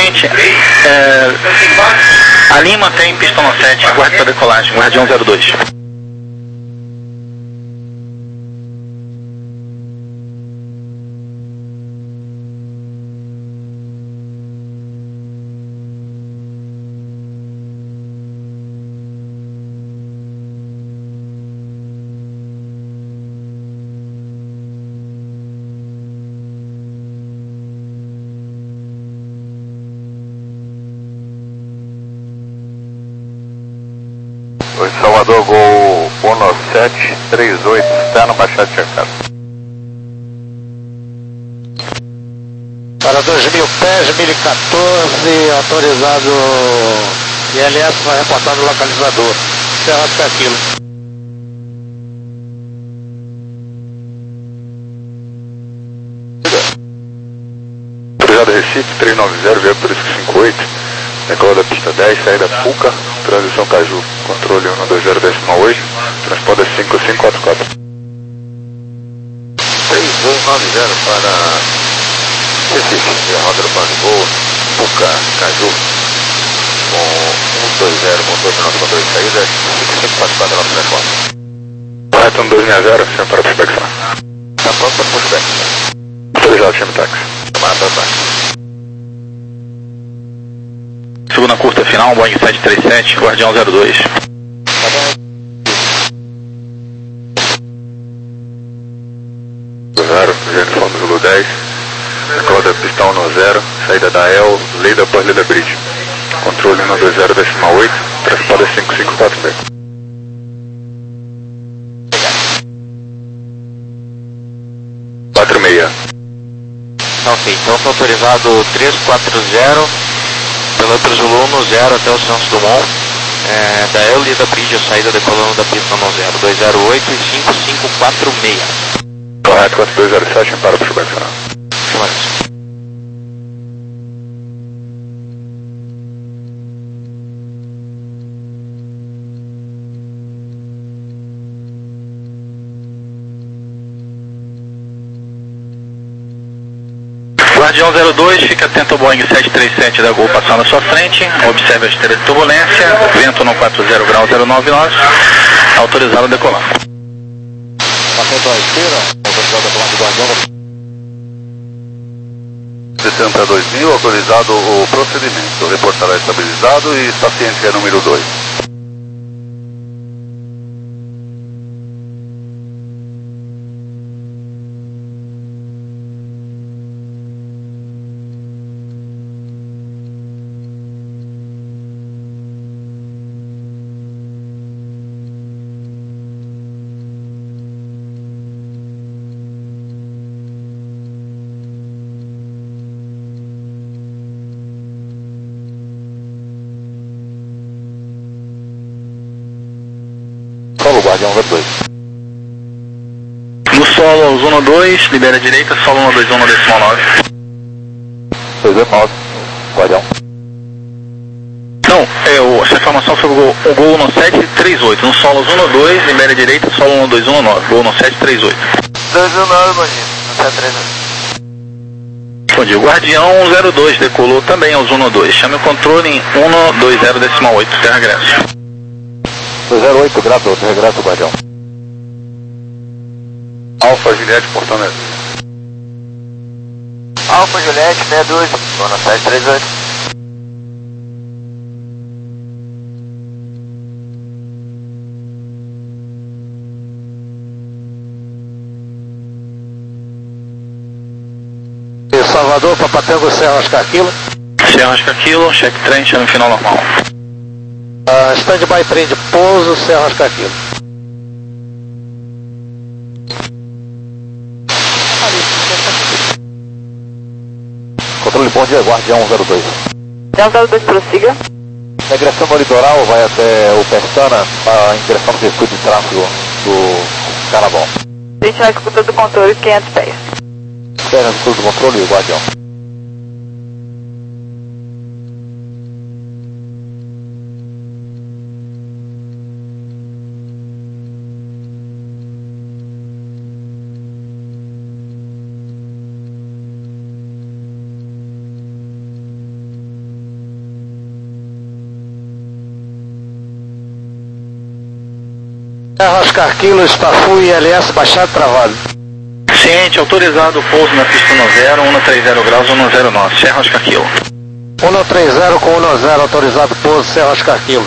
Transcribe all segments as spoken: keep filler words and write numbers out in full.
seguinte, é, a Lima tem pista no sete, aguarde para decolagem, Guardião zero dois. Oi, Salvador, Gol Uno sete três oito, externo, baixado checado. Para dois mil pés, dois mil e quatorze, autorizado I L S vai reportar no localizador. Serra Caquilo. Autorizado Recife, trezentos e noventa, veio por isso cinquenta e oito. Decola da pista dez, saída Puca, transição Caju, controle um dois zero decimal oito, transponder cinco cinco quatro quatro. três um nove zero para Recife, roda do plano de voo, Puca, Caju, com um dois zero, motor de nosso controle de saída, cinco cinco quatro quatro, nosso telefone. Correto, um dois seis zero, chama para prospecção. Está pronto para pushback. Autorizado, chama táxi. Tomada para táxi. Segunda curta final, Boeing sete três sete, Guardião zero dois. Zero, Jennifer do Zulu dez, decola da pista um zero, saída da E L, Lida por Lida Bridge. Controle um dois zero decimal oito, transponder cinco cinco quatro seis. quatro seis. Ok, então está autorizado trezentos e quarenta, piloto Zulu no zero até o Santos Dumont, é, da E L e da Bridge, a saída decolando da pista no zero, dois zero oito e cinco cinco quatro seis. Correto, quatro dois zero sete, para o pushback final. Chama isso. Guardião zero dois, fica atento ao Boeing sete três sete da Gol passando à sua frente, observe a esteira de turbulência, vento no quatro zero grau zero nove nove, autorizado a decolar. Atento à esteira, autorizado a decolar do Guardião. sessenta e dois mil, autorizado o procedimento, reportará estabilizado e está ciente que é número dois. Solo Guardião zero dois. No solo, zona dois, libera a direita, solo um dois um decimal nove. dois zero nove, Guardião. Não, é, o, essa informação foi o Gol, o Gol no sete três oito, no solo zona dois, libera a direita, solo um dois um nove, Gol no sete três oito. dois um nove, bom dia, no sete três oito. Bom dia, Guardião zero dois, decolou também ao zona dois, chame o controle em um dois zero decimal oito, terra regresso. dois zero oito, grato, regresso, Guardião. Alfa Juliette, Portão Alfa Juliette, sessenta e dois, zona sete três oito. Salvador, Papatango, Serra Oscar Kilo. Serra Oscar Kilo, check trem, chame final normal. Uh, Stand-by trem de pouso, Serra Oscar Kilo. Controle bom dia, Guardião zero dois. Guardião zero dois, prossiga. Regressão no litoral, vai até o Pestana, uh, em direção ao circuito de tráfego do Carabão. Deixa a escuta do controle, quinhentos pés. Espera tudo do controle, Guardião. Serra Oscar Kilo, Spafu e L S baixado travado. Ciente, autorizado o pouso na pista um zero, um três zero graus, um zero nove, Serra Oscar Kilo. um três zero com um zero, autorizado pouso, Serra Oscar Kilo.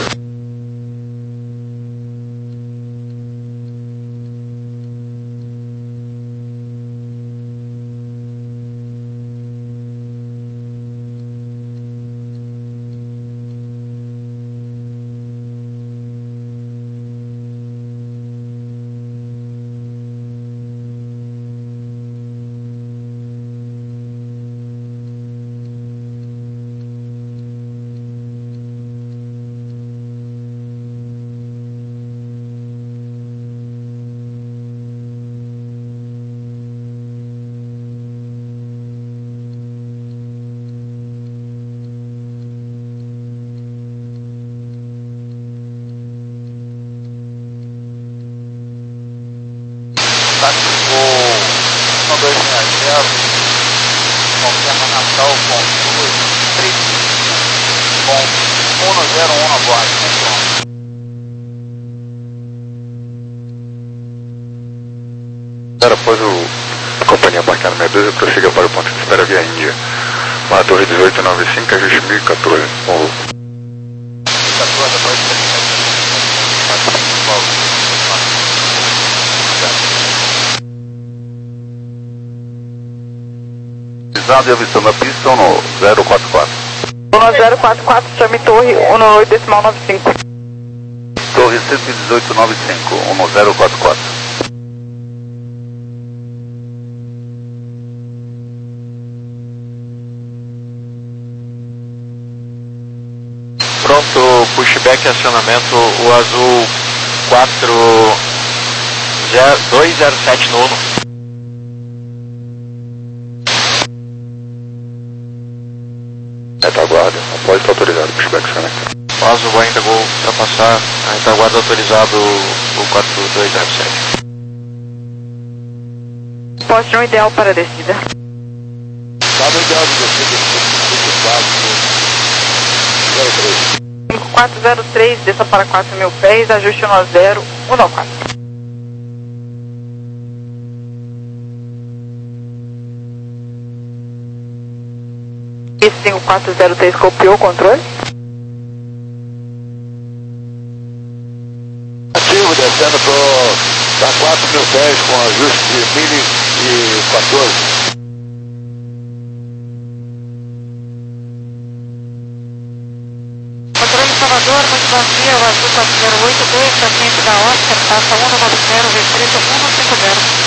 um dois seis zero, confirma Natal com dois três com um zero um a bordo, pronto. Após o, a companhia embarcar no sessenta e dois, eu prossiga para o ponto de espera via Índia. Uma torre dezoito noventa e cinco, ajuste mil e quatorze. Um quatorze, após Pisado e avistando a pista no zero quatro quatro. um zero quatro quatro, chame torre um oito decimal nove cinco. Torre cento e dezoito noventa e cinco, um zero quatro quatro. Pronto, pushback acionamento, o azul quatro dois zero sete no Uno. Retaguarda, após estar autorizado o pushback acionamento. O azul ainda vou ultrapassar, a retaguarda autorizado o quatro dois zero sete. Poste um ideal para a descida. Estado ideal de descida, zero três. cinco quatro zero três, desça para quatro mil pés, ajuste um zero um quatro. cinco quatro zero três copiou o controle. Ativo, descendo para quatro mil pés com ajuste de mil e quatorze. Controle Salvador, muito bom dia, o azul quatro zero oito dois, paciente da Oscar, passa um nove zero, restrito um cinco zero.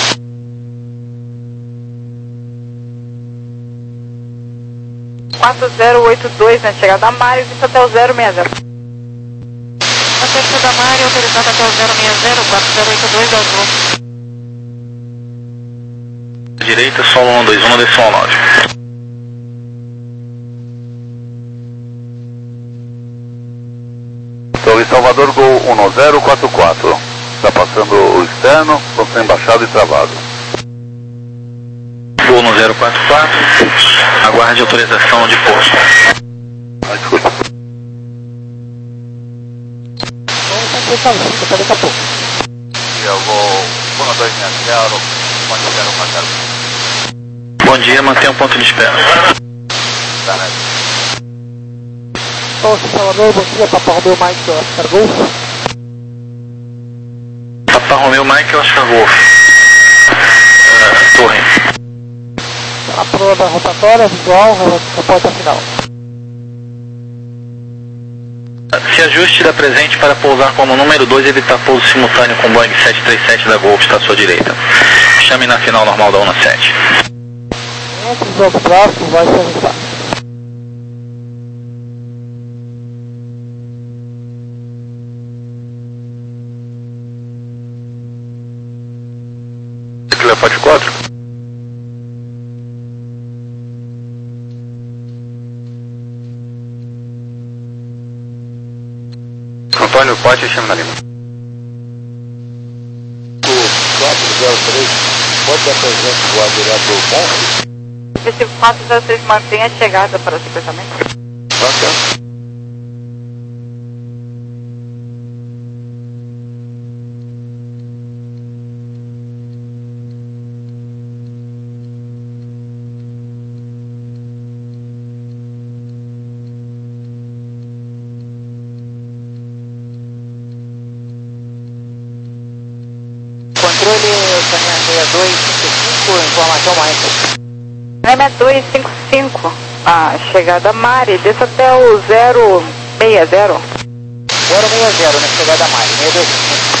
quatro zero oito dois na chegada a Mário, vista até o zero seis zero. Na terceira da Mário, autorizado até o zero seis zero, quatro zero oito dois azul. Direita, solo um dois um, decimal nove. Torre Salvador, Gol um zero quatro quatro. Está passando o externo, com embaixado e travado. Gol no zero quatro quatro, aguarde autorização de pouso. Ah, desculpa. Eu vou um dois seis zero, ponto zero quatro zero. Bom dia, mantenha um ponto de espera. Tá, né? Torre Salvador, bom dia, Papa Romeu Mike, Oscar Golf. Papa Romeu Mike, Oscar Golf. Uh, torre. A prova da rotatória, visual, reporta final. Se ajuste da presente para pousar como número dois, evitar pouso simultâneo com Boeing sete três sete da Golf, está à sua direita. Chame na final normal da U N A sete. Entre os outros braços, vai se ajustar. Cleopatra quatro. Antônio Pátio, chama na Lima. O quatro zero três, pode dar presente voar direto ao ponto? Recibo quatro zero três, mantenha a chegada para o sequenciamento. Ok. seis dois cinco cinco, informação Mike. seis dois cinco cinco, a chegada Mari, desça até o zero seis zero. zero seis zero na chegada Mari, seis dois cinco.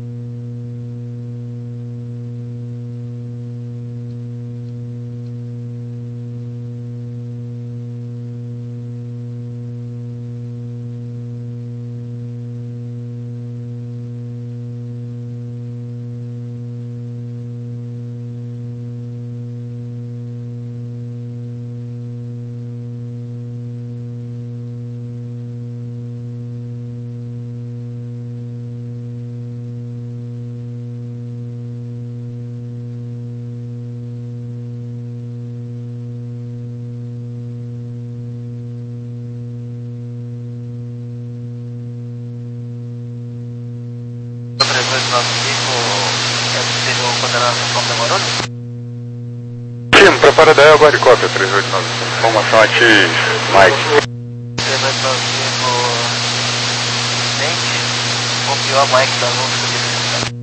Sim, prepara daí agora de cópia, três oito nove cinco. Informação a ti, Mike. três oito nove cinco, Dente, confiou a Mike da Luz.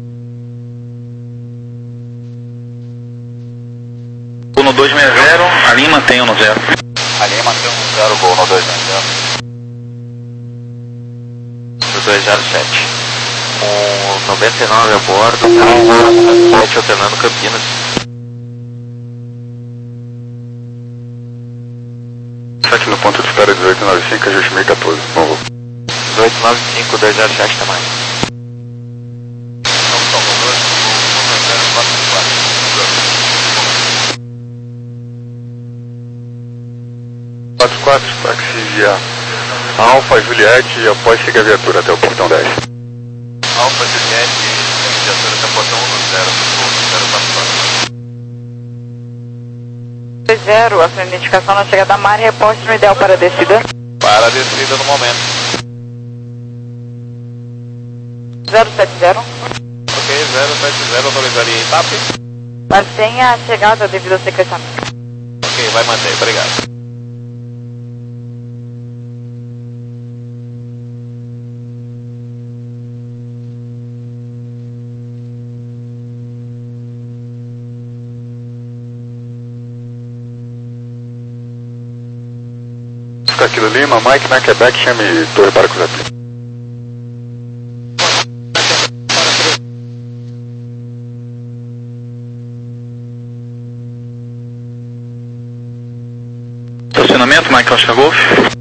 Gol no dois seis zero, a linha mantém no zero. A linha mantém um zero, gol no dois seis zero. dois zero sete. Com noventa e nove a bordo, com sete alternando Campinas. sete no ponto de espera dezoito nove cinco, ajuste mil e quatorze. Bom voo. dezoito nove cinco, dois zero sete também. quatro quatro, taxi Alfa Juliette, após seguir a viatura até o portão dez. Alfa Juliette, viatura até o portão zero, zero quatro quatro. zero, a sua identificação na chegada Mari, reporte no ideal para a descida. Para a descida no momento. zero sete zero. Ok, zero sete zero, autorizaria em T A P. Mantenha a chegada devido ao secretamento. Ok, vai manter, obrigado. Aquilo Lima, Mike, na Quebec, chame Torre para cruzar. Estacionamento, Mike Oscar Golf.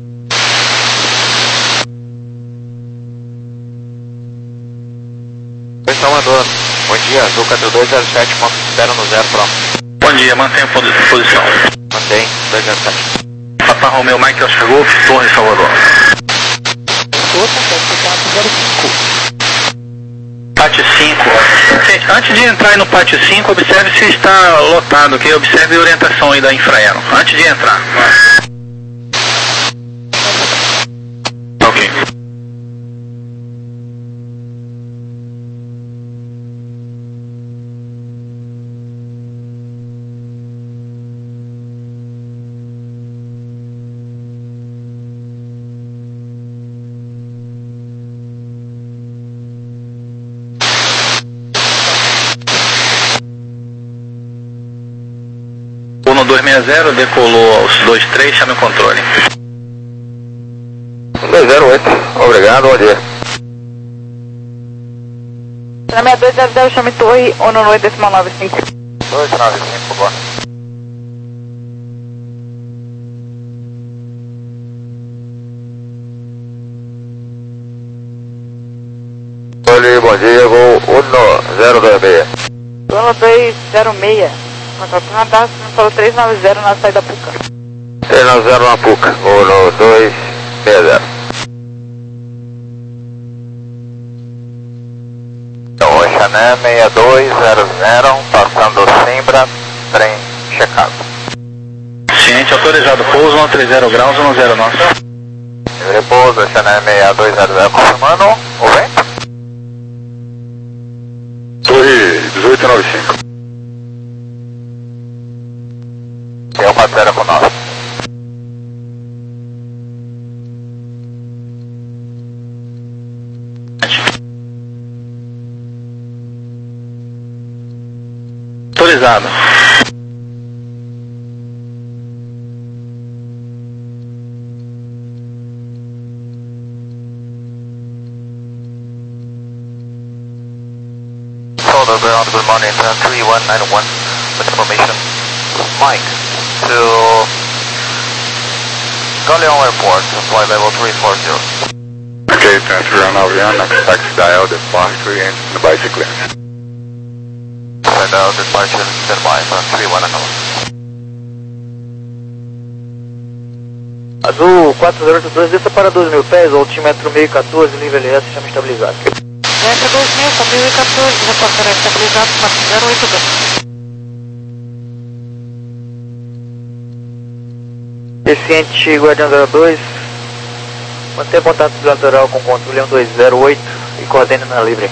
Oi, Salvador. Bom dia, Azul quatro dois zero sete, ponto de espera no zero, pronto. Bom dia, mantenha a posição. Mantém, dois zero sete. Papa Romeo, Mike Oscar Golf, Torre Salvador. Pátio cinco. Gente, antes de entrar aí no pátio cinco, observe se está lotado, ok? Observe a orientação aí da Infraero, antes de entrar. Ok. Uno dois seis zero, decolou aos dois três, chame o controle. dois zero oito, obrigado, bom dia. seis dois zero zero, chame Torre, Uno dois decimal nove cinco. dois nove cinco, bom. Oi, bom dia, voo um zero dois seis. Uno dois zero seis. Contato radar, você falou três nove zero na saída Puca. três nove zero na Puca, um dois seis zero. Então, Xané seis dois zero zero, passando Simbra, trem checado. Ciente, autorizado, pouso, um três zero graus, um zero nove. Repouso, Xané seis dois zero zero, confirmando, o vento. Torre dezoito nove cinco. Tem uma zero com nós. Autorizado. Soldier ground, good morning, three one nine one, with information, Mike, to Galeão Airport, flight level three four zero. Okay, transfer on Avian, next taxi dial, departure, and the bicycle. Send out departure, standby, three one nine one. Azul quatro zero oito dois, desça para dois mil pés, altímetro mil e quatorze, nível L S, chama estabilizado. Desce dois mil, com mil e quatorze, reportará estabilizado, quatro zero oito dois. Eficiente Guardião zero dois, mantenha contato bilateral com o controle um dois zero oito e coordene na livre.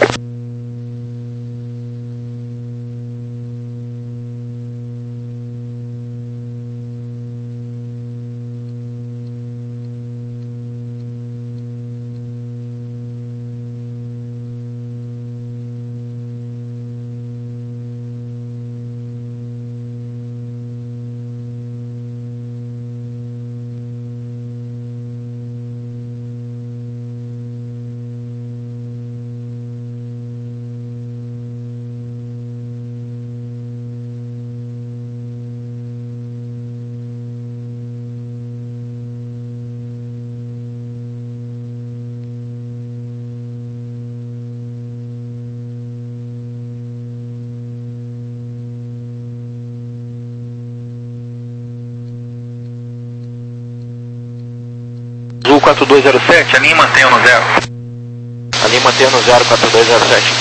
Azul quatro dois zero sete, alinhe e mantenha no zero. Ali mantenha no zero quatro dois zero sete.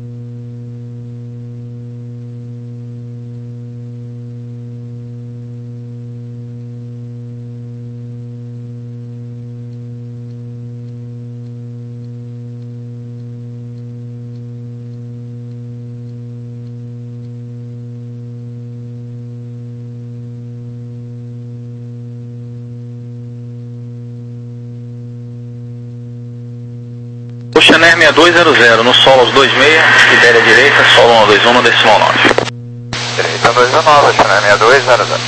Oceaner seis dois zero zero, no solo aos dois seis, Sibéria direita, solo um dois um no decimal nove. Direita dois nove, Oceaner seis dois zero zero.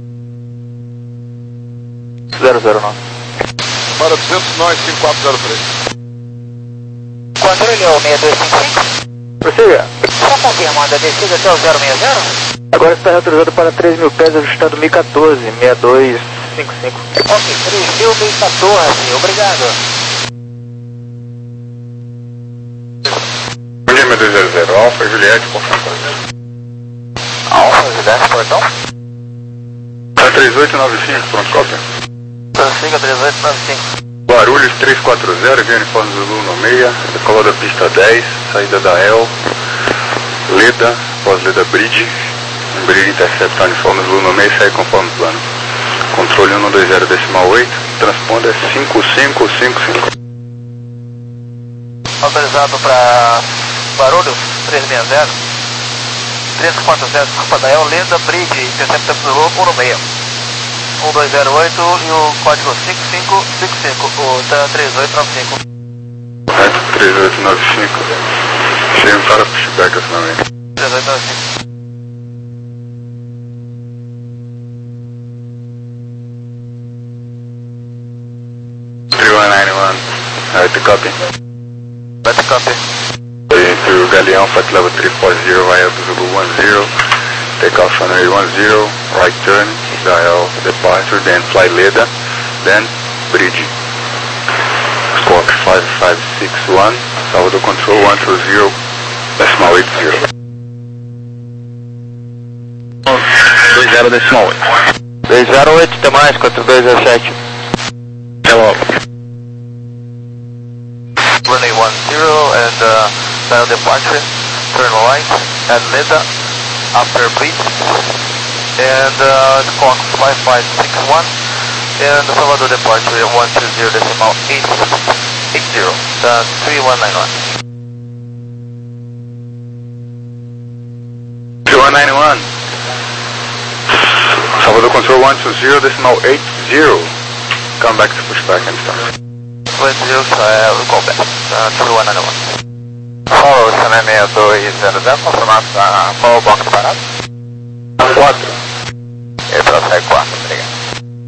zero zero nove. Para duzentos e nove, cinco quatro zero três. Controle ao seis dois cinco cinco. Prossiga. Só confirmando a descida até o zero seis zero. Agora está autorizado para três mil pés, ajustado mil e quatorze, seis dois cinco cinco. Ok, três mil, mil e quatorze, obrigado. seis dois zero zero, Alfa Juliette, portão quatro. Alfa, Juliette, portão. três oito nove cinco, pronto, cópia. Prossiga três oito nove cinco. Guarulhos três quatro zero, Via Uniforme Zulu no seis, decola da pista dez, saída da E L, Leda, pós-Leda Bridge, Bridge intercepta Uniforme Zulu no seis, segue conforme plano. Controle um dois zero decimal oito, transponder cinco cinco cinco cinco. Autorizado para Guarulhos três seis zero. três quatro zero, desculpa, da E L, Leda Bridge, intercepta Zulu um no seis. um dois zero oito e o código cinco cinco cinco cinco, o três oito nove cinco. Correto, três oito nove cinco. Cheio para pushback afinalmente. três oito nove cinco. three one nine one, right to copy. Right to copy. Into Galeão, flight level three four zero, via Zulu one zero. Take off on runway one zero, right turn, dial departure, then fly Leda, then bridge. Squawk five five six one, Salvador control one two zero, decimal eight zero. dois zero decimal oito. dois zero oito, até mais, quatro dois zero sete. Até logo. Runway one zero and uh, dial departure, turn right at Leda, after bridge, and uh, squawk five five six one, and Salvador departure one two zero decimal eight eight zero, uh, three one nine one. three one nine one, Salvador control one two zero decimal eight zero, come back to pushback and start. one zero, uh, call back, uh, three one nine one. Follow Chanel seis dois zero zero, confirmar qual o box parado? quatro. Ele prossegue quatro, obrigado.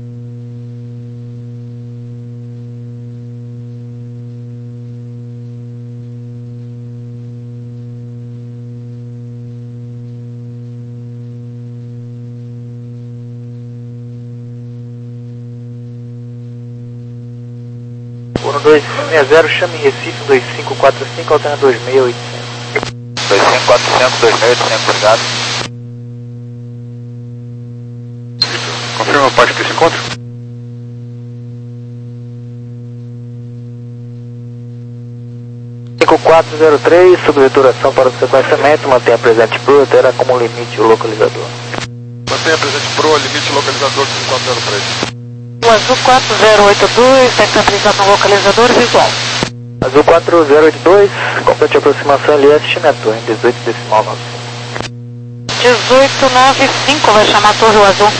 um dois seis zero, chame Recife dois cinco quatro cinco, alterna dois seis oito cinco. dois cinco quatro cinco, dois seis oito cinco, obrigado. Confirma o parte desse encontro? cinco quatro zero três, subveturação para o sequenciamento, mantenha presente Pro, terá como limite o localizador. Mantenha presente Pro, limite localizador cinco quatro zero três. O Azul quatro zero oito dois, está estabilizado no localizador visual. Azul quatro zero oito dois, complete aproximação L S, chame a torre em dezoito decimal nove cinco. dezoito nove cinco, vai chamar a torre o Azul.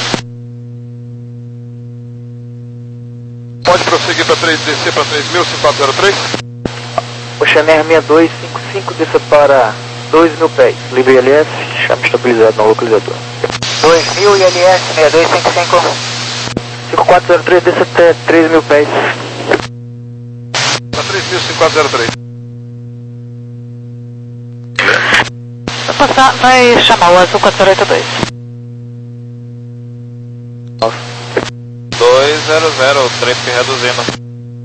Pode prosseguir para três, descer para três mil, cinco quatro zero três. Oceaner seis dois cinco cinco, desça para dois mil pés, livre L S, chame estabilizado no localizador. dois mil e L S seis dois cinco cinco. cinco quatro zero três, desça até três mil pés. Para três mil, cinco quatro zero três. Vai passar, vai chamar o Azul quatro zero oito dois. dois zero zero, três que reduzindo.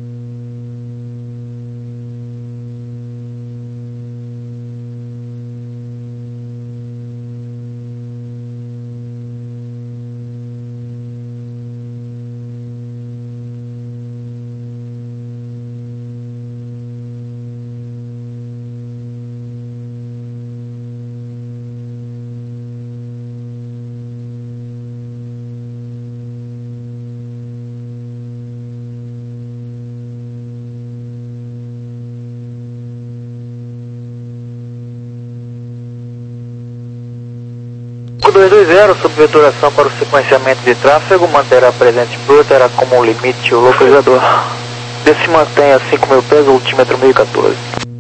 dois dois zero, subveturação para o sequenciamento de tráfego, manterá presente Pro, terá como limite o localizador. Desse mantenha cinco mil pés, altímetro mil e quatorze.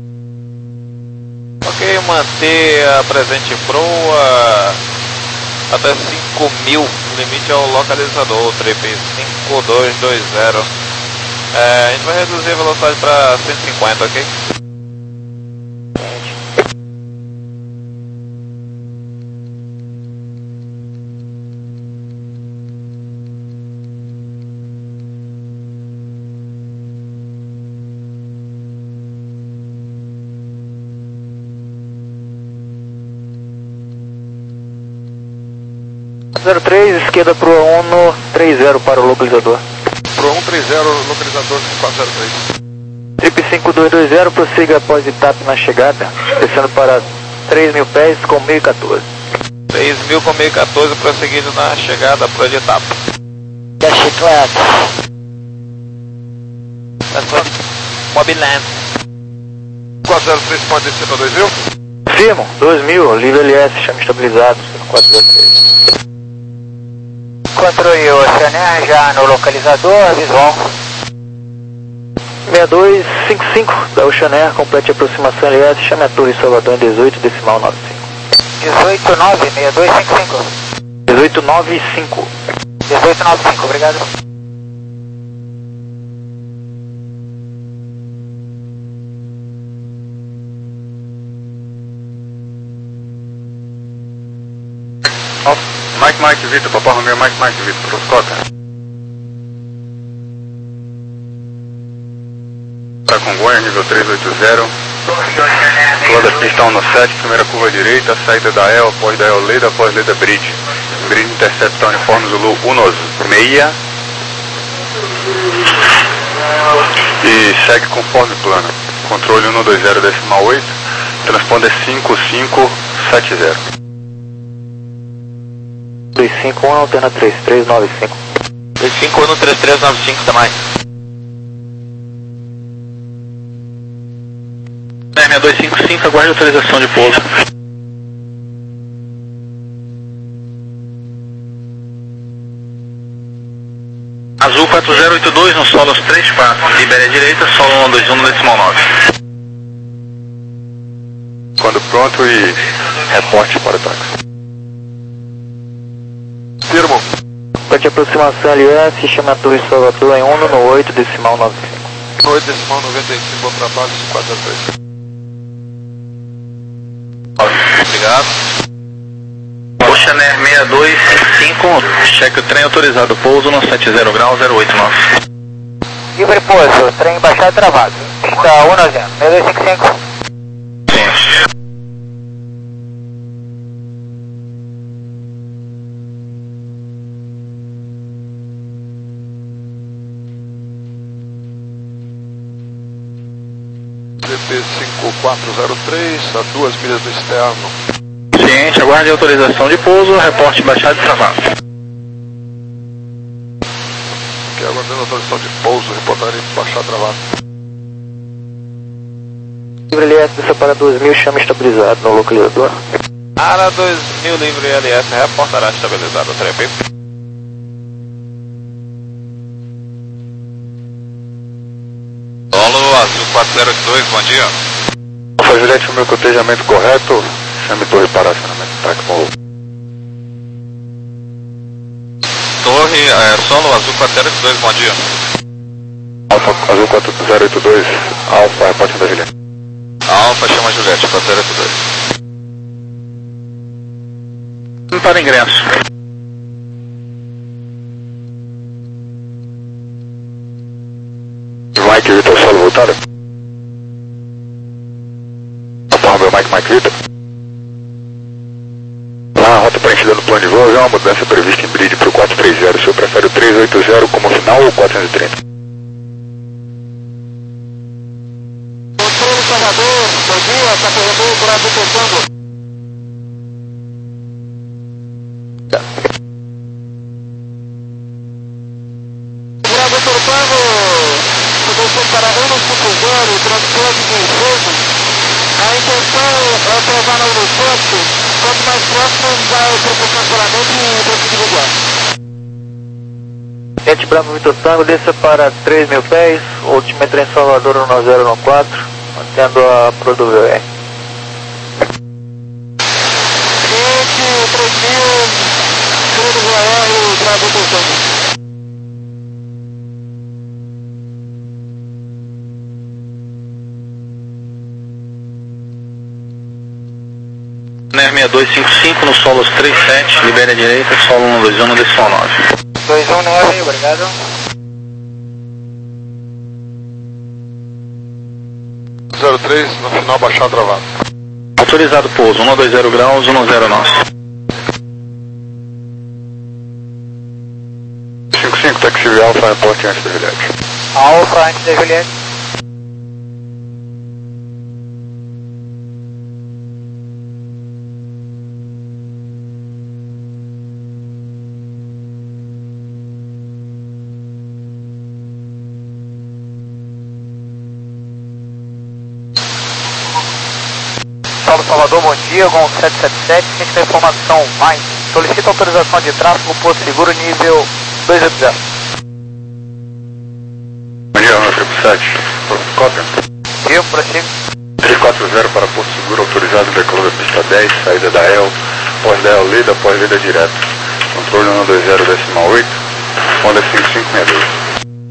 Ok, manter a presente Pro a, até cinco mil, limite ao localizador, trip cinco dois dois zero. É, a gente vai reduzir a velocidade para cento e cinquenta, ok? zero três, esquerda Pro um trinta para o localizador. Pro um trinta, localizador cinco quatro zero três. Trip cinco dois dois zero, prossiga após etapa na chegada, descendo para três mil pés com mil e quatorze. três mil com mil e quatorze, prosseguindo na chegada para de etapa. Da chiclete. Mobiland. quatro zero três pode descer para dois mil? Firmo, dois mil, livre L S, chame estabilizado, cinco quatro zero três. Controle Oceaner já no localizador visual. seis dois cinco cinco da Oceaner, complete aproximação L S, chame a torre Salvador em dezoito decimal nove cinco. dezoito nove, seis dois cinco cinco. dezoito nove cinco. dezoito nove cinco, obrigado. Mike Mike Vitor, Papai Romeo Mike Mike Vitor, Roscota. Para Congonha, nível três oito zero. Toda a pista um no sete, primeira curva direita, saída da E L, após da E L Leda, após Leda Bridge. Bridge intercepta uniforme Zulu um seis. E segue conforme plano. Controle um dois zero decimal oito, transponder cinco cinco sete zero. dois cinco um, alterna três três nove cinco. dois cinco um três três nove cinco também. seis dois cinco cinco, aguarde autorização de pouso. Azul quatro zero oito dois, no solo três quatro, libere a direita, solo um dois um no decimal nove. quando pronto e reporte para o táxi. Firmo. Pode aproximação L S, chama a Torre Salvador em um no oito, decimal noventa e cinco. oito, decimal noventa e cinco, para base quatro zero três. Obrigado. Oceaner seis dois cinco, cheque o trem autorizado, pouso no setenta grau zero oito nove. Livre pouso, trem baixado e travado. Está um zero, seis dois cinco cinco. Sim. D P cinco quatro zero três, a duas milhas do externo. Ciente, aguarde a autorização de pouso, reporte baixado e travado. Que aguardando a autorização de pouso, reportarem baixado travado. Livre L S, desça para dois mil, chama estabilizado no localizador. Área dois mil, livre L S, reportará estabilizado o trem. Solo Azul quatro zero oito dois, bom dia. Alfa Juliette, o meu cotejamento correto, chame torre para acionamento T A C Molo. Torre, é, Solo Azul quatro zero oito dois, bom dia. Alfa Azul quatro zero oito dois, Alfa, reporte da Juliette. Alfa, chama Juliette, quatro zero oito dois. Para ingresso. Mike Vitor, solo voltado. Alfa meu Mike, Mike Vitor. Lá, a rota preenchida no plano de voo, é uma mudança prevista em bridge para o quatro três zero. O senhor prefere o três oito zero como final ou quatrocentos e trinta? Controle Salvador, bom dia, está correndo por Azul Tango. Bravo Tango, condução para um cinco zero, transporte de fogo. A intenção é provar no aeroporto, quanto mais próximo vai propor cancelamento e prosseguir voar. Gente Bravo Vitor Tango, desça para três mil pés, altímetro em Salvador no zero um quatro, mantendo a Prodovil R. Gente, três mil, Crudo V R, Bravo Vitor Tango. seis dois cinco cinco no solos três sete, libere a direita, solo um dois um no decimal nove. dois um nove, obrigado. zero três, no final baixado travado. Autorizado pouso, um dois zero graus, um zero nove. cinco cinco, taxi Alfa, reporte antes da Juliette. Alfa antes da Juliette. Saulo Salvador, bom dia, Gon sete sete sete, ciente da informação mais. Solicita autorização de tráfego por seguro nível dois oito zero. Bom dia, nove sete, cópia. Viu, prossigo. três quatro zero para Porto Seguro, autorizado decolando da pista dez, saída da E L, pós-da E L lida, pós-lida direto. Controle um dois zero decimal oito, Honda cinco cinco seis dois.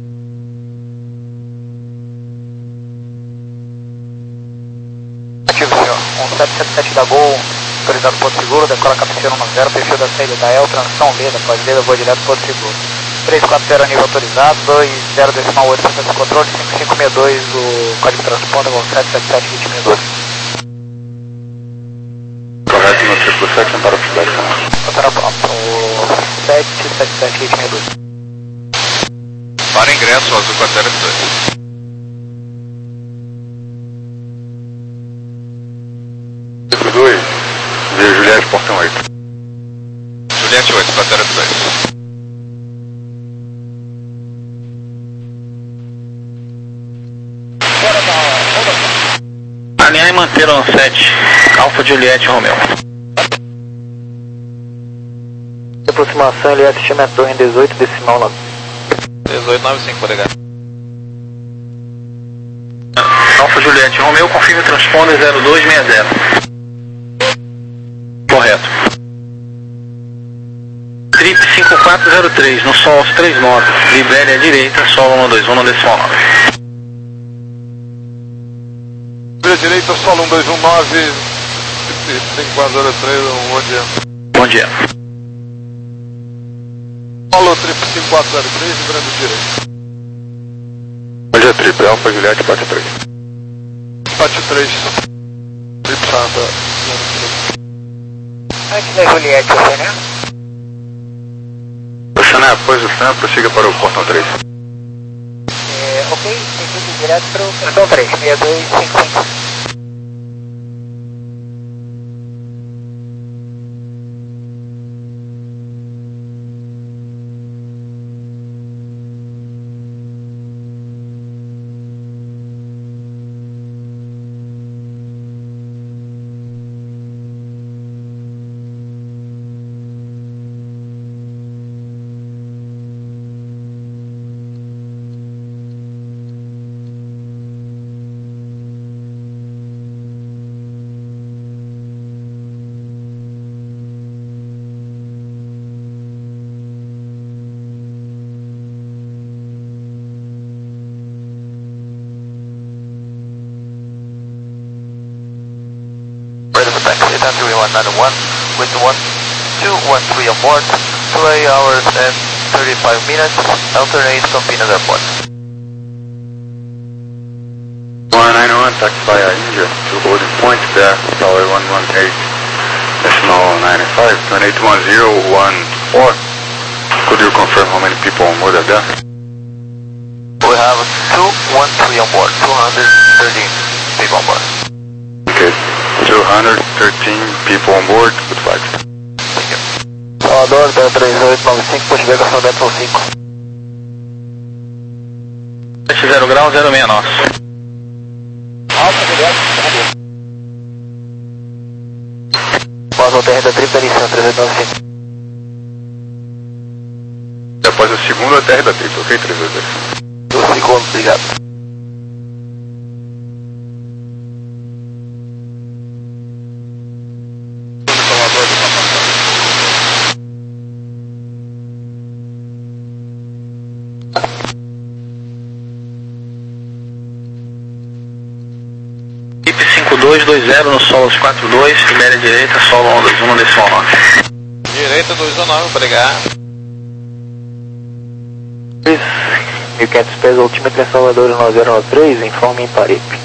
Ativo, senhor. um sete sete sete da Gol, autorizado Porto Seguro, decola Capucino no zero, perfil da saída da E L, transição lida, pós-lida, voo direto Porto Seguro. três quatro zero nível autorizado, dois zero decimal oito, processo de controle, cinco cinco seis dois, o código de transponder, Gol sete sete sete, vinte mil e doze. Correto no triplo section para a cidade também. Estará pronto, o sete sete sete, vinte mil e doze. Para ingresso, Azul quatro zero dois. dois, via Juliette, portão oito. Juliette oito, quatro zero dois. Alinhar e manter o sete, Alfa Juliette Romeo. Aproximação L S, chama a torre em dezoito, decimal nove. dezoito noventa e cinco, obrigado. Alfa Juliette Romeu, confirme transponder zero dois seis zero. Correto. Trip cinco quatro zero três, no Sol três nove, libere à direita, Sol um dois um no decimal nove. Libere à direita, Sol um dois um nove, cinco quatro zero três, bom dia. Bom dia. Solo Trip cinco quatro zero três, librando à direita. Bom dia, Trip, Alfa Juliette, Pátio três. Pátio três, Trip Santa, Aqui da Juliette, você, né? Oceané, após o Sam, prossiga para o portão três. É, ok, seguindo direto para o portão três, seis dois cinco cinco. Three one nine one with one two one three on board, two hours and thirty-five minutes, alternate from Pinas Airport. one nine one, taxi via India to holding point there, tower one one eight, decimal ninety-five, two eight one zero one four. Could you confirm how many people on board are there? We have two one three on board, two hundred thirteen people on board. Okay, two hundred thirteen people on board, good flight. Thank you. Salvador, três oito nove cinco, puxa vegação dentro cinco. zero grau, zero seis nosso. Alfa Juliette, após o T R da Trip, iniciando três oito nove cinco. Após o segundo, a T R da Trip, ok? três oito nove cinco. Do segundo, obrigado. cinco dois dois zero no Sol quatro dois, libere à direita, Sol um dois um no decimal nove. Direita dois um nove, obrigado. mil e quinhentos pés, altímetro em Salvador nove zero nove três, informe em Paripe.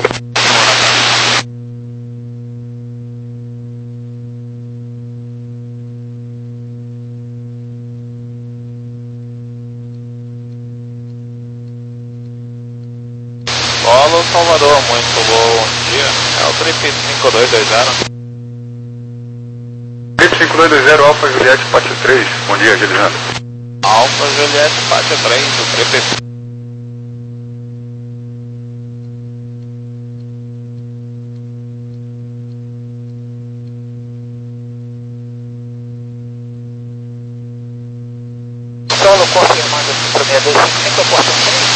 Polo Salvador, muito bom dia. É o Trip cinco dois dois zero. Trip cinco dois dois zero, Alfa Juliette, Pátio três. Bom dia, agilizando. Alfa Juliette, Pátio três, o Trip. Solo confirmando aqui para seis dois cinco cinco, a porta três.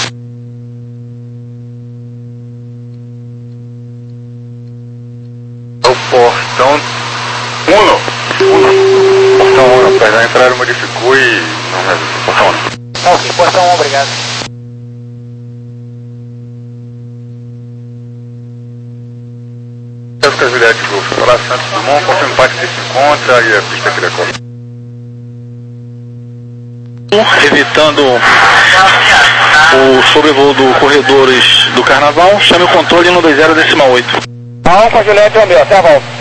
O portão um. Portão um, apesar da entrada modificou e não é portão um. Ok, portão um, obrigado. Época Juliette Golf, Olá Santos Dumont, confirma o pátio que se encontra e a pista que decola. Evitando o sobrevoo do corredores do Carnaval, chame o controle um dois zero decimal oito. Alfa Juliette Romeu, até a volta.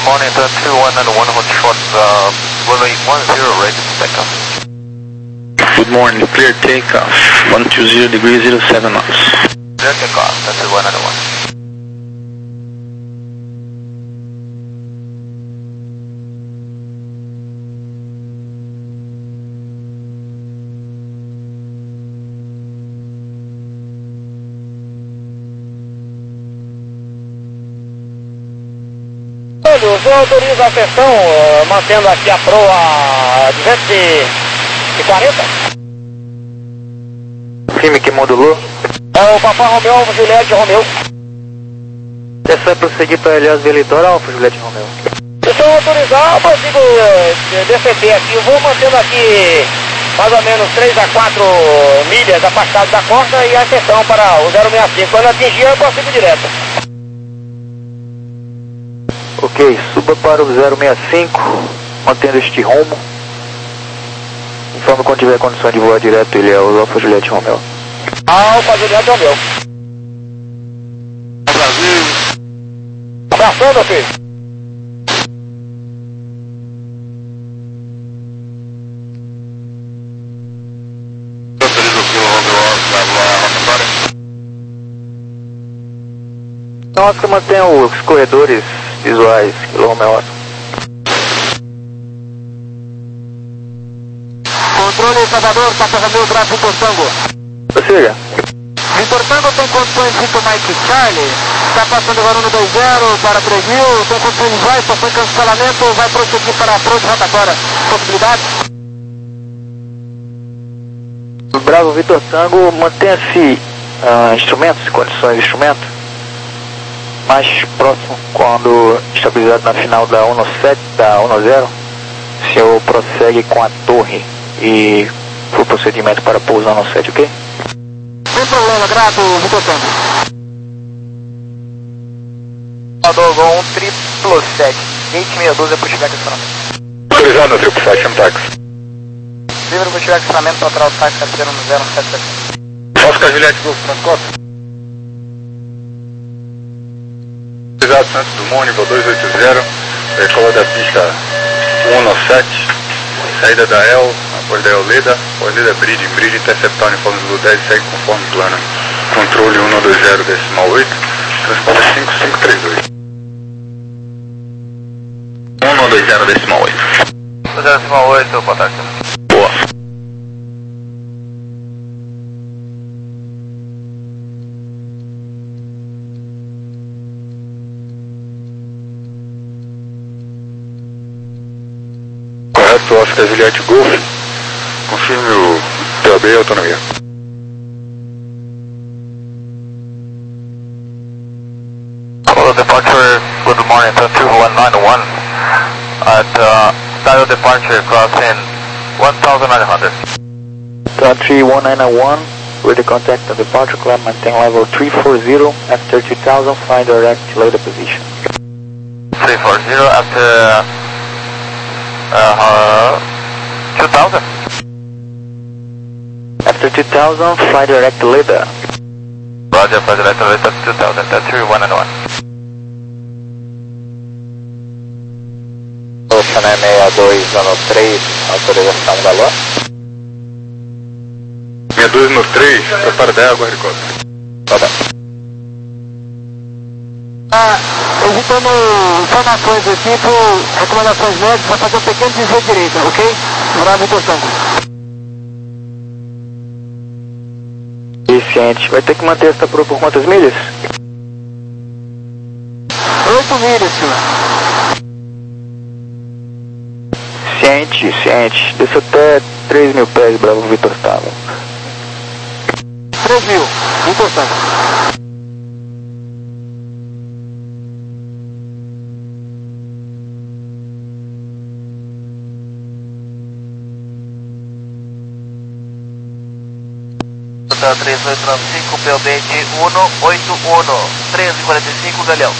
Morning, two one nine one, hold short, uh, runway one zero, ready to take off. Good morning, clear takeoff, one two zero degrees zero seven knots. Clear takeoff, that's one nine one. O senhor autoriza a sessão, uh, mantendo aqui a proa a duzentos e quarenta? Firme que modulou. É o Papai Romeu, Alfa Juliette Romeu. Você vai prosseguir para Elias Velitor, Alfa Juliette Romeu. Se o senhor autorizar, eu consigo uh, descer aqui. Eu vou mantendo aqui mais ou menos três a quatro milhas afastado da costa e a sessão para o zero seis cinco. Quando atingir, eu consigo direto. Ok, suba para o zero seis cinco, mantendo este rumo. Informe quando tiver condição de voar direto, ele é o Alfa Juliette Romeo. Alfa Juliette Romeo. Brasil. Abração, meu filho. Autoriza o Kilo Romeo para voar rotatória. Então, acho que mantém os corredores visuais, Kilo Romeo. Controle Salvador, Papa Romeu, Bravo, Vitor Tango. Prossiga. Vitor Tango tem condições Vitor Mike Charlie. Está passando agora no dois zero para três mil. Tem condições visuais, passou em cancelamento. Vai prosseguir para a approach rotatória. Possibilidade? Bravo, Vitor Tango, mantenha-se uh, instrumentos, condições de instrumento, mais próximo quando estabilizado na final da um sete, da um zero. O senhor prossegue com a torre e o procedimento para pousar no sete, ok? Sem problema, grato, Vitor Tango. Salvador, um triplo sete, gate meia dúzia para chegar aqui no estacionamento. Autorizado no triplo sete, chama táxi. Livre para chegar aqui no estacionamento, lateral táxi, carteira no zero sete sete. Oscar Juliette Golf, Transcosta. Autorizado Santos Dumont, nível dois oito zero, decola da pista um sete, saída da El, após da Eoleda, após da Bridge, Bridge interceptar uniforme Zulu dez, segue conforme plano. Controle um dois zero decimal oito, transporte cinco cinco três dois. um dois zero decimal oito. zero decimal oito, boa tarde. Boa. Correto, Oscar Juliette Golf. Confirme o T A B e a autonomia. Hello, departure, good morning, two one nine one. At uh, dial departure crossing one thousand nine hundred. Country one nine one, with the contact and departure climb, maintain level three four zero, after two thousand, fly direct to later position. three four zero after uh, uh, two thousand. After two thousand, fly direct to later. Roger, flight direct to two thousand, that's three one nine one. Oceané sessenta e dois, ano três, autorização da Lua. sessenta e dois no três, prepara dez, aguarde cota. Roda. Ah, evitando informações do tipo, recomendações médicas, vai fazer um pequeno desvio direito, ok? Bravo, Vitor Tango. Eficiente. Vai ter que manter essa proa por quantas milhas? Oito milhas, senhor. Ciente, ciente. Desça até três mil pés, Bravo Vitor Tango. três mil, Vitor Tango. três oito nove cinco, P O B de um oito um, treze quarenta e cinco, Galeão.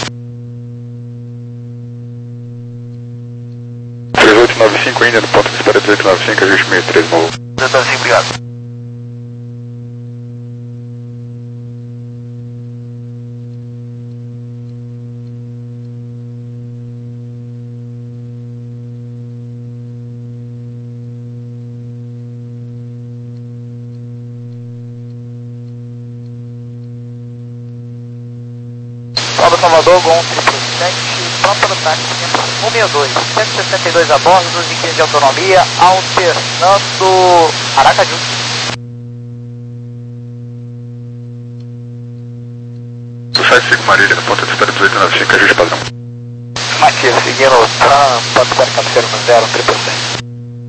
três oito nove cinco ainda no ponto de espera três oito nove cinco, ajuste sessenta e três, novo. três oito nove cinco, obrigado. Salvador, Gol um triplo sete, pronto para o táxi cento e dois, cento e sessenta e dois a bordo, duzentos e quinze de autonomia, alternando Aracaju. sete cinco Marília, ponta de espera dezoito nove cinco, ajuste padrão. Matias, seguindo Tram, ponto de cabeceira no zero, triplo sete.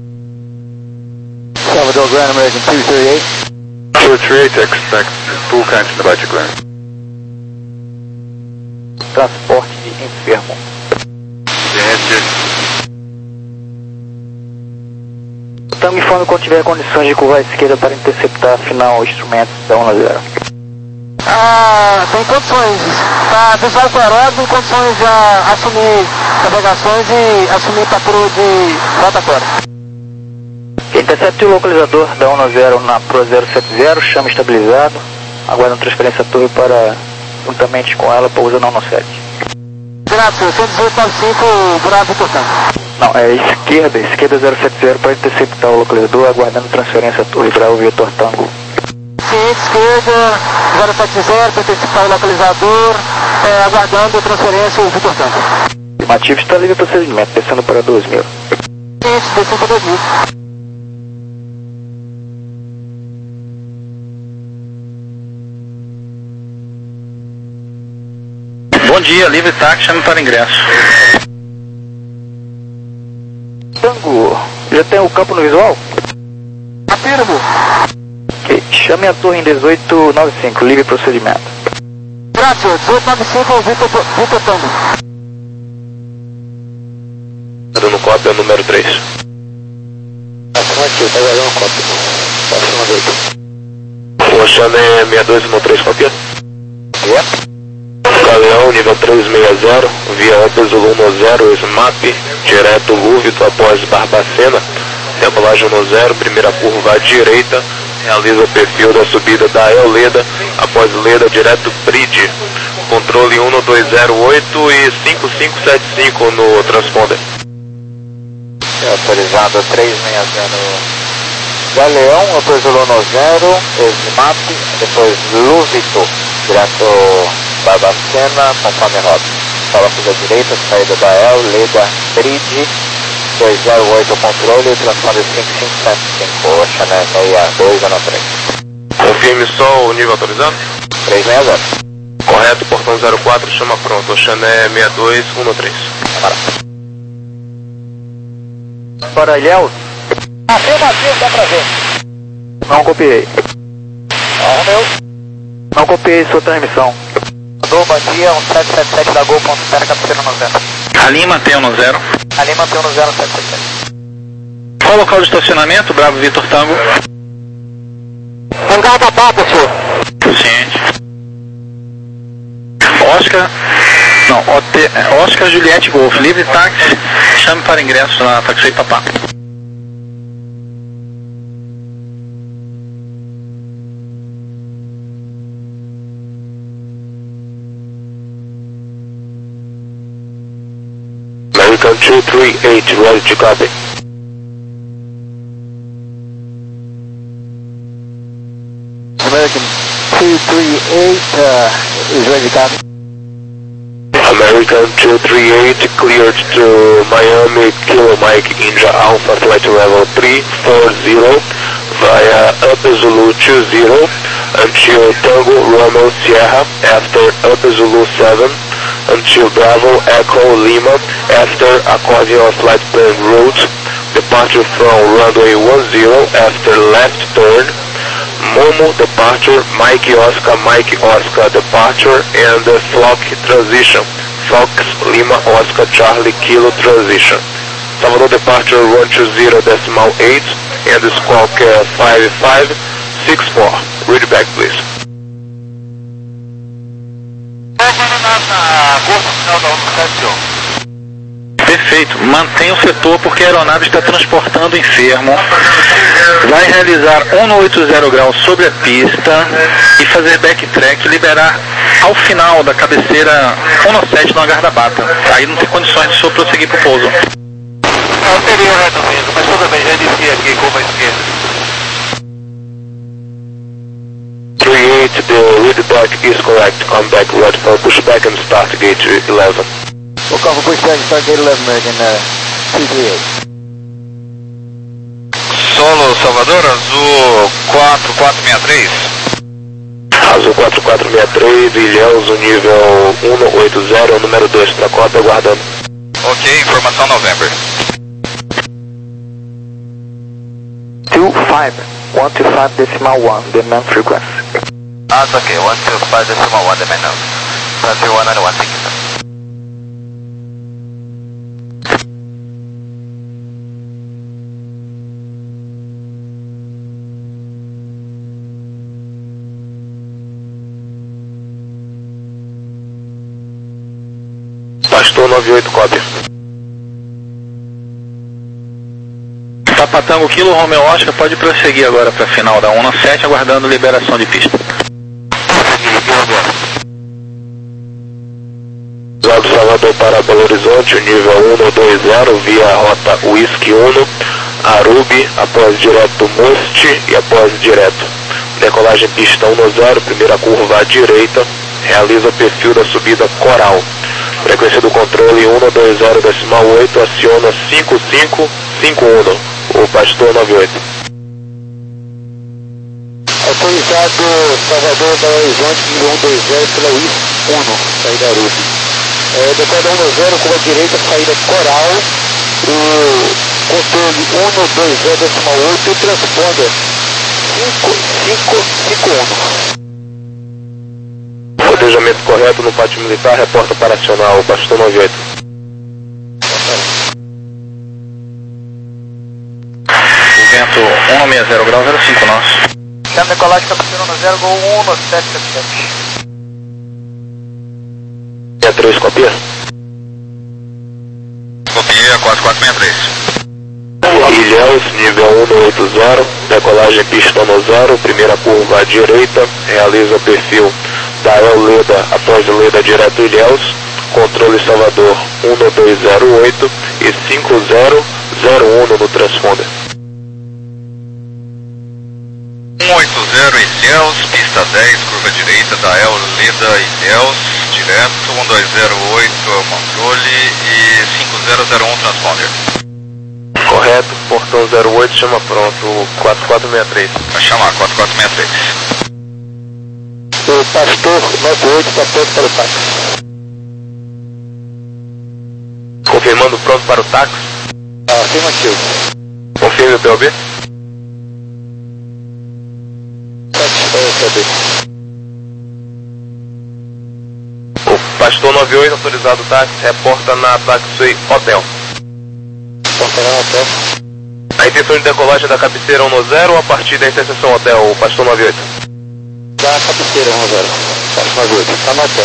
Salvador Grand American two thirty-eight. two thirty-eight, expect full count in the Baltic Land. Transporte de enfermo. Então me informe quando tiver condições de curvar à esquerda para interceptar final instrumentos da um a zero. Ah, tem condições. Tá visual com aeródromo, tem condições de ah, assumir navegações e assumir patrulha de rotatória. Intercepte o localizador da um a zero na Pro zero sete zero, chama estabilizado, aguarda transferência torre para, juntamente com ela, pousa na um sete. Graças, cento e dezoito nove cinco, Bravo Vitor Tango. Não, é esquerda, esquerda zero sete zero para interceptar o localizador, aguardando transferência torre Bravo Vitor Tango. Sim, esquerda, zero sete zero, para interceptar o localizador, é, aguardando transferência o Vitor Tango. Afirmativo, está livre procedimento, descendo para dois mil. Isso, descendo para dois mil. Bom dia, livre táxi, chame para ingresso. Tango, já tem o campo no visual? Afirmo. Ok, chame a torre em dezoito nove cinco, livre procedimento. Graças, dezoito nove cinco, Vitor, Vitor Tango. Dando cópia, número três. Afirmativo, tá valendo cópia. Próxima vez. Oceano é sessenta e dois um três, cópia. Yep. Galeão, nível três seis zero, via Alpha Zulu no zero, S M A P, direto Lúvito após Barbacena, regulagem no zero, primeira curva à direita, realiza o perfil da subida da El Leda, após Leda, direto Bridge, controle um dois zero oito e cinco cinco sete cinco no transponder. É autorizado três seis zero Galeão, Alpha Zulu no zero, S M A P, depois Lúvito, direto Barbacena, conforme rota. Coloque da direita, saída da El, Leda, Bridge, dois zero oito controle, transponder cinco cinco sete cinco, Oceané sessenta e dois a três. Confirme só o nível autorizado. três seis zero. Correto, portão zero quatro, chama pronto, Oceané sessenta e dois um três. Para Ilhéus? Afirmativo, dá pra ver. Não copiei. Ó, meu. Não copiei sua transmissão. Do bom dia, um sete sete sete da Gol, ponto zero, cabeceira no zero. Ali mantém no zero. Ali mantém no zero sete sete sete. Qual o local de estacionamento, Bravo Vitor Tango? Hangar da Papa, senhor. Ciente. Oscar, não, O T, Oscar Juliette Golf, livre táxi, chame para ingresso na Taxi Papá. American two three eight, ready to copy. American two three eight uh, is ready to copy. American two three eight cleared to Miami, Kilo Mike, India Alpha, flight level three four zero via Upper Zulu two zero until Tango Romeo Sierra after Upper Zulu seven until Bravo Echo Lima after accordion flight plan route, departure from runway one zero after left turn, Momo departure, Mike Oscar, Mike Oscar departure and uh, Flock transition, Fox Lima Oscar Charlie Kilo transition. Salvador departure one two zero decimal eight and squawk uh, five five six four. Read back please. Perfeito, mantenha o setor porque a aeronave está transportando enfermo, vai realizar um oitenta graus sobre a pista e fazer backtrack e liberar ao final da cabeceira um sete no hangar da Bata. Aí não tem condições de o senhor prosseguir para o pouso. Eu teria reduzido, mas tudo bem, já inicia aqui com a esquerda. three eight, the Read dark is correct. Come back right for pushback and start gate eleven. We'll come for pushback and start gate eleven, American uh, two three eight. Solo Salvador, Azul quatro quatro seis três. Azul quatro quatro seis três, Ilhéus, o nível um oito zero, número dois para cota, aguardando. Ok, informação November. two five, one two five decimal one, demand frequency. Ah, it's okay, one two five decimal one, demand now. one three one nine one, thank you, sir. Pastor nove oito, cópia. Papa Tango Kilo Romeo Oscar, pode prosseguir agora para a final da um sete, aguardando liberação de pista. Zago Salvador para Belo Horizonte, nível um dois zero, via rota Whisky um, Arubi, após direto Must e após direto. Decolagem pista um zero, primeira curva à direita, realiza o perfil da subida Coral. Frequência do controle um dois zero decimal oito, aciona cinco cinco cinco um. O Pastor nove oito. Autorizado Salvador Belo Horizonte, nível um dois zero, pela U I S um, saída Arubi. É, decola um zero, curva direita, saída Coral, o controle um dois zero decimal oito, transponder cinco cinco cinco um. Codejamento correto no pátio militar, reporta para acionar o Pastor nove oito. Vento um seis zero grau, zero cinco nosso. Chama decolagem, captura um zero, gol um sete sete sete. sessenta e três, copia. Copia quatro quatro seis três. Ilhéus, nível um oito zero, decolagem pista um zero, primeira curva à direita, realiza o perfil da El Leda após Leda direto Ilhéus, controle Salvador um dois zero oito e cinco zero zero um no transponder. um oito zero Ilhéus, pista dez, curva direita da El Leda Ilhéus, direto, um dois zero oito é o controle e cinco zero zero um transponder. Correto, portão zero oito, chama pronto, quatro quatro seis três. Vai chamar, quatro quatro seis três. O Pastor nove oito está pronto para o táxi. Confirmando pronto para o táxi. Afirmativo. Confirme o P O B. O Pastor nove oito, autorizado o táxi, reporta na Taxiway Hotel. Reporta na hotel. A intenção de decolagem da cabeceira um zero ou a partir da interseção Hotel, o Pastor nove oito? Da cabeceira um zero. Pastor nove oito, está no hotel.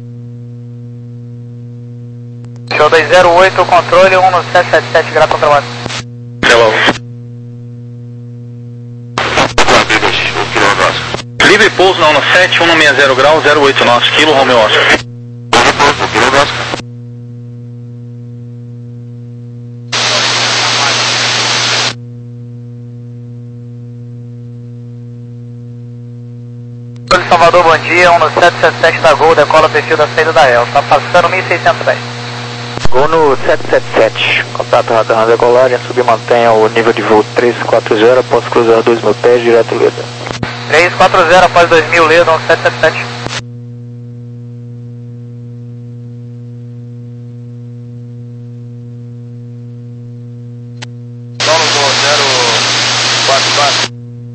Show dois zero oito, controle um sete sete sete, grau controlado. Hello. Livre pouso na um sete, um seis zero grau, zero oito nosso, Kilo Romeo Oscar. Salvador, bom dia, um sete sete sete da Gol, decola perfil da saída da El, tá passando mil seiscentos e dez. Gol no sete sete sete, contato radar na decolagem, subir mantenha o nível de voo três quatro zero, após cruzar dois mil pés, direto Leda. três quatro zero após dois mil, Leda, um sete sete sete. Solo zero quatro quatro.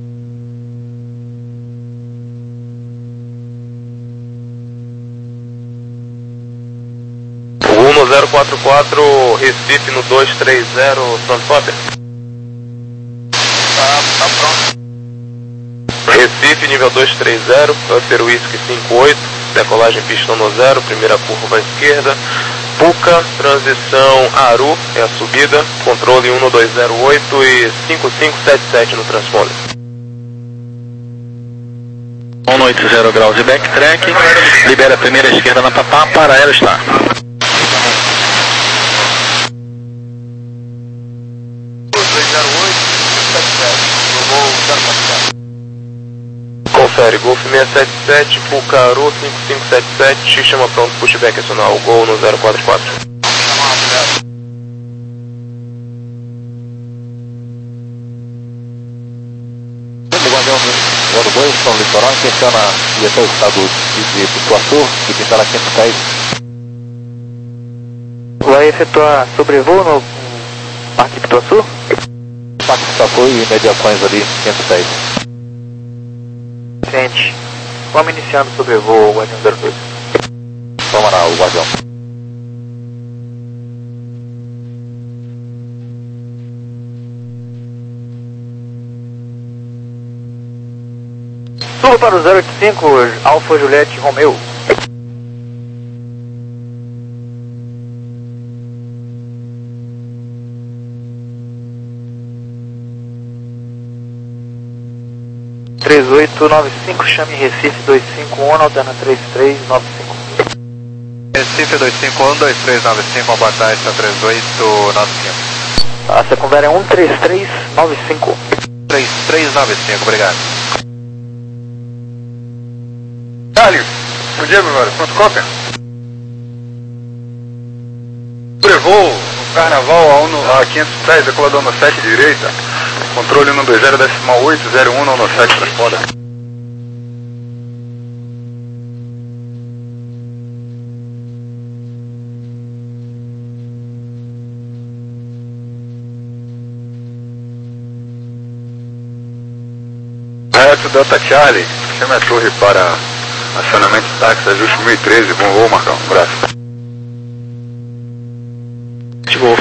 um zero quatro quatro, Recife no dois três zero, Transponder. Tá, tá pronto. Recife, nível dois três zero, Upper Whisky cinco oito, decolagem pista um zero, primeira curva à esquerda, Puca, transição Aru, é a subida, controle um dois zero oito e cinco cinco sete sete no transponder. um oito zero graus de backtrack, libera a primeira esquerda na Papá, para ela está. confere, Golf seiscentos e setenta e sete, Pucaru cinco cinco sete sete, chama pronto, pushback adicional, Gol no zero quatro quatro. zero dois, para o litoral, intenciona ir até o estado de Pituaçu e pintar a quinhentos e dez. Vai efetuar sobrevoo no Parque Pituaçu? Parque Pituaçu e imediações ali, quinhentos e dez. Gente, vamos iniciando o sobrevoo, Guardião zero dois. Toma lá, o Guardião. Suba para o zero oito cinco, Alfa Juliette Romeo. três oito nove cinco, chame Recife dois cinco um, alterna três três nove cinco. Recife dois cinco um, dois três nove cinco, abordagem três oito nove cinco. A secundária é um três três nove cinco. três três nove cinco, obrigado. Dali, bom dia, meu velho, quanto cópia? Sobrevoo, no Carnaval, a quinhentos e dez, decolador no sete direita. Controle um dois zero, decimal oito zero um, no sete, responda. Reto Delta Charlie, chame a torre para acionamento de táxi, ajuste mil e treze, bom voo, Marcão, um abraço. Golf.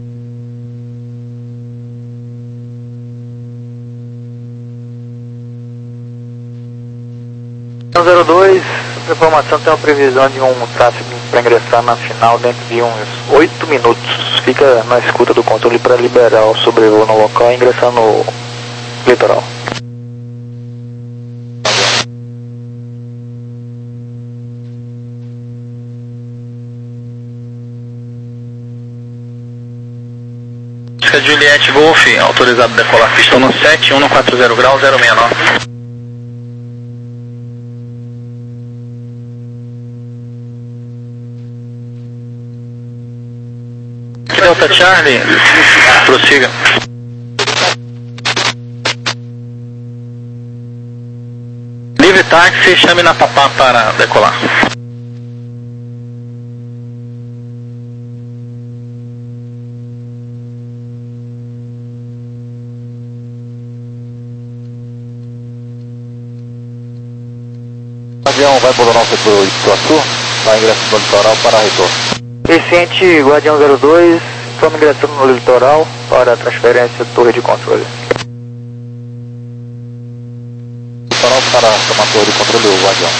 zero dois, a informação tem uma previsão de um tráfego para ingressar na final dentro de uns oito minutos. Fica na escuta do controle para liberar o sobrevoo no local e ingressar no litoral. Juliette Golf, autorizado a decolar pista no sete, um no quatro zero grau, zero seis nove. Delta Charlie, prossiga. Livre táxi, chame na papá para decolar. O avião vai abandonar o setor de Pituaçu, vai ingressando no litoral para retorno. Eficiente Guardião zero dois, estamos ingressando no litoral para a transferência de torre de controle. Litoral para tomar torre de controle, o Guardião.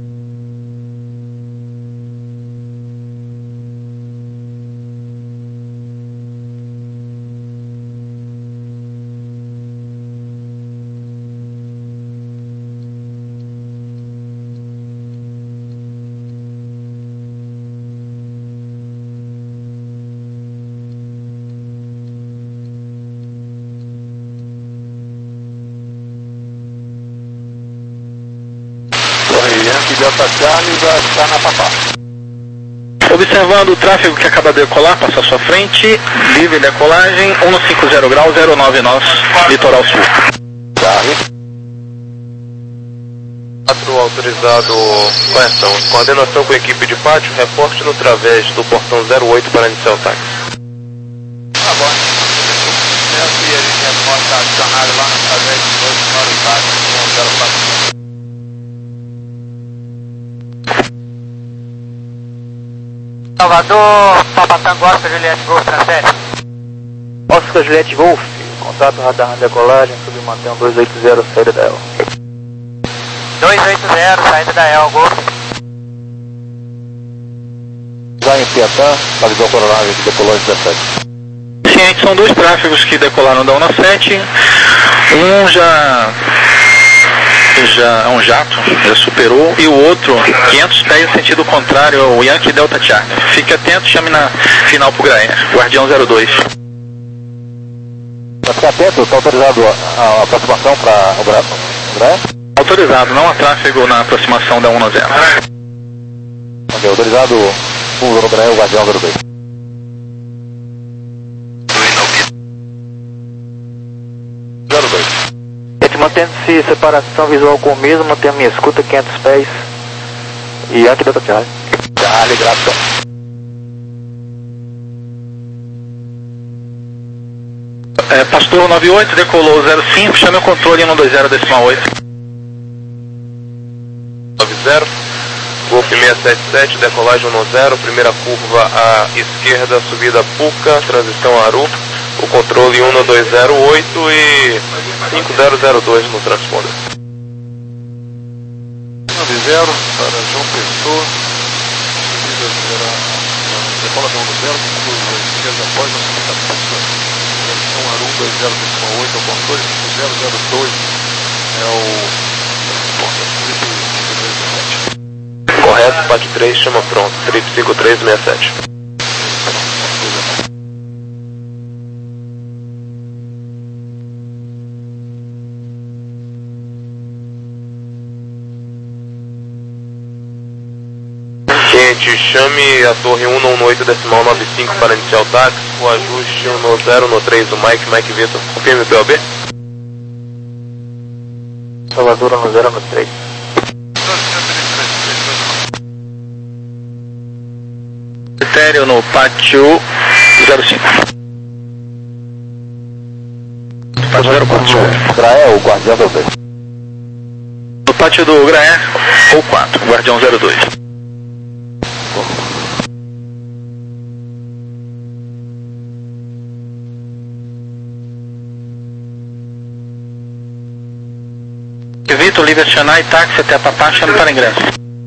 Delta Charlie já está na papá. Observando o tráfego que acaba de decolar, passa à sua frente, livre decolagem, um no cinco zero grau, zero nove nós, litoral sul. Charlie. quatro autorizado, correção. Coordenação com a equipe de pátio, reporte no través do portão zero oito para iniciar o táxi. Tá bom. E a gente reporta adicionado lá no través do oito para o táxi, no zero quatro. Salvador, Papatango, Oscar Juliette Golf na sete. Oscar Juliette Golf, contato radar na decolagem, submantém dois oito zero, saída da E L. dois oito zero, saída da E L, Golf. Já em Piatã, avisou a coronária que decolou em dezessete. Ciente, são dois tráfegos que decolaram da U N A sete, um já... já é um jato, já superou, e o outro, quinhentos pés no sentido contrário ao Yankee Delta Charlie. Fique atento, chame na final pro Graer, Guardião zero dois. Mas fique atento, está autorizado a, a aproximação para o Graer? Autorizado, não há tráfego na aproximação da um zero. Ok, autorizado, fundo no Grael, Guardião zero dois. zero dois. Gente, mantendo-se separação visual com o mesmo, mantenha a minha escuta quinhentos pés. E aqui Delta Charlie. Charlie, gráfica. É, Pastor nove oito, decolou zero cinco, chame o controle um dois zero decimal oito. nove zero, Golf seiscentos e setenta e sete, decolagem um zero, primeira curva à esquerda, subida Puca, transição Aru, o controle um dois zero oito e cinco zero zero dois no transponder. nove zero para João Pessoa, subida será decola um zero, curva esquerda após a subida Puca, transição Aru dois zero decimal oito, o controle cinco zero zero dois é o transponder, trip cinco três seis sete. Correto, P A C três, chama pronto, trip cinco três seis sete. Gente, chame a torre um no oito decimal nove cinco para iniciar o táxi, o ajuste um no zero no três do Mike, Mike Vitor, confirme o P O B. Salvador no zero no três. Critério no pátio zero cinco. Pátio zero quatro. Grael, Guardião zero dois. No pátio do Graé, ou quatro, Guardião zero dois. Vitor, Lívia Xanai, táxi até a Papá, chame para ingresso.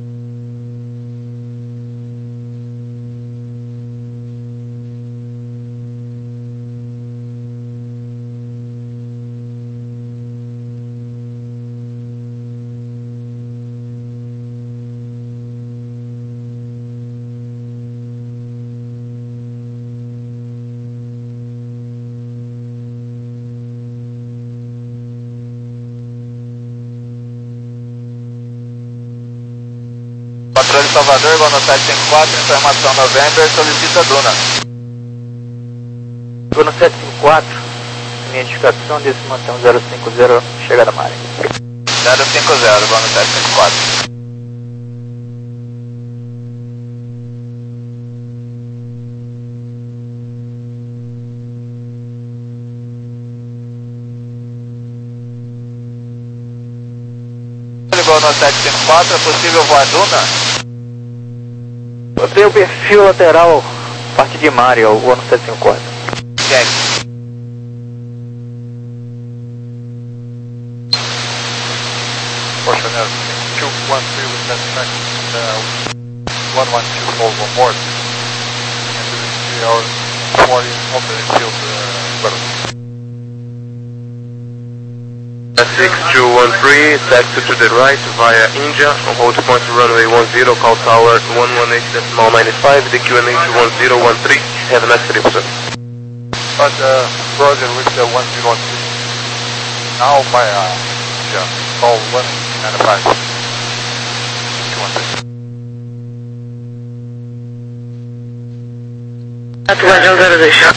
Controle Salvador, igual no sete cinco quatro, informação November, solicita Duna. Igual no sete cinco quatro, minha indicação desse mantém zero cinco zero, chegada Mari. zero cinco zero, igual no sete cinco quatro. Igual no sete cinco quatro, é possível voar Duna? Eu tenho o perfil lateral, parte de Mari, o ano sete cinco quatro. Check. Fortunato, two one three with that next uh, one one two Volvo Morse into the three hour forty alternate field uh, weather. six two one three, taxi to the right via India, on hold point runway one zero, call tower one one eight decimal ninety-five, the Q N H one zero one three, have a nice trip, sir. But uh, Roger with the one zero one three. Now my uh, yeah, call one ninety-five. two one three. Guardião zero dois.